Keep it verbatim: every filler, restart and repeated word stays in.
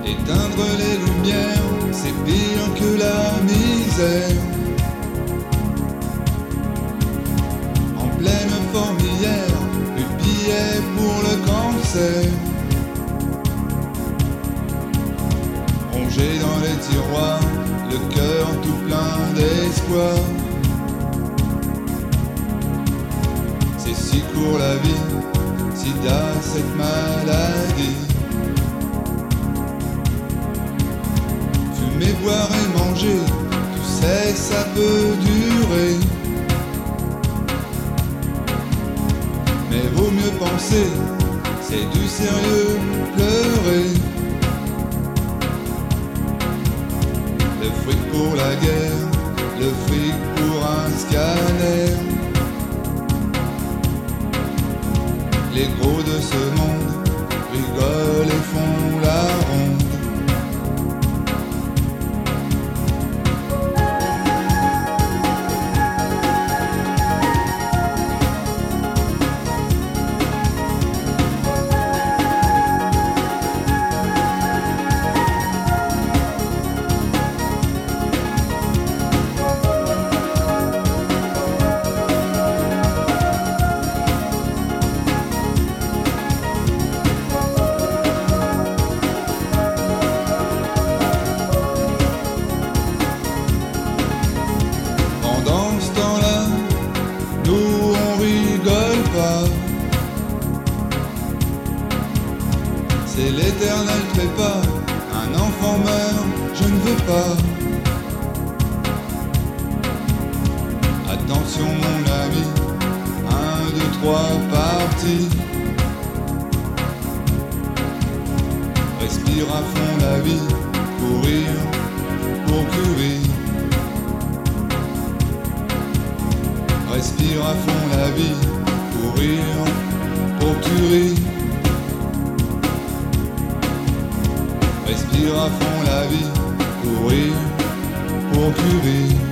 Éteindre les lumières, c'est pire que la misère. En pleine fourmilière, le billet pour le cancer. Rongé dans les tiroirs, le cœur tout plein d'espoir. C'est si court la vie, sida cette maladie. Fumer, boire et manger, tu sais ça peut durer. Mais vaut mieux penser, c'est du sérieux pleurer. Le fric pour la guerre, le fric pour un scanner. Les gros de ce monde rigolent et font la ronde. Pendant ce temps-là, nous on rigole pas. C'est l'éternel trépas, un enfant meurt, je ne veux pas. Attention mon ami, un, deux, trois, parti. Respire à fond la vie, courir pour courir. Respire à fond la vie, courir pour tuer. Respire à fond la vie, courir pour curer.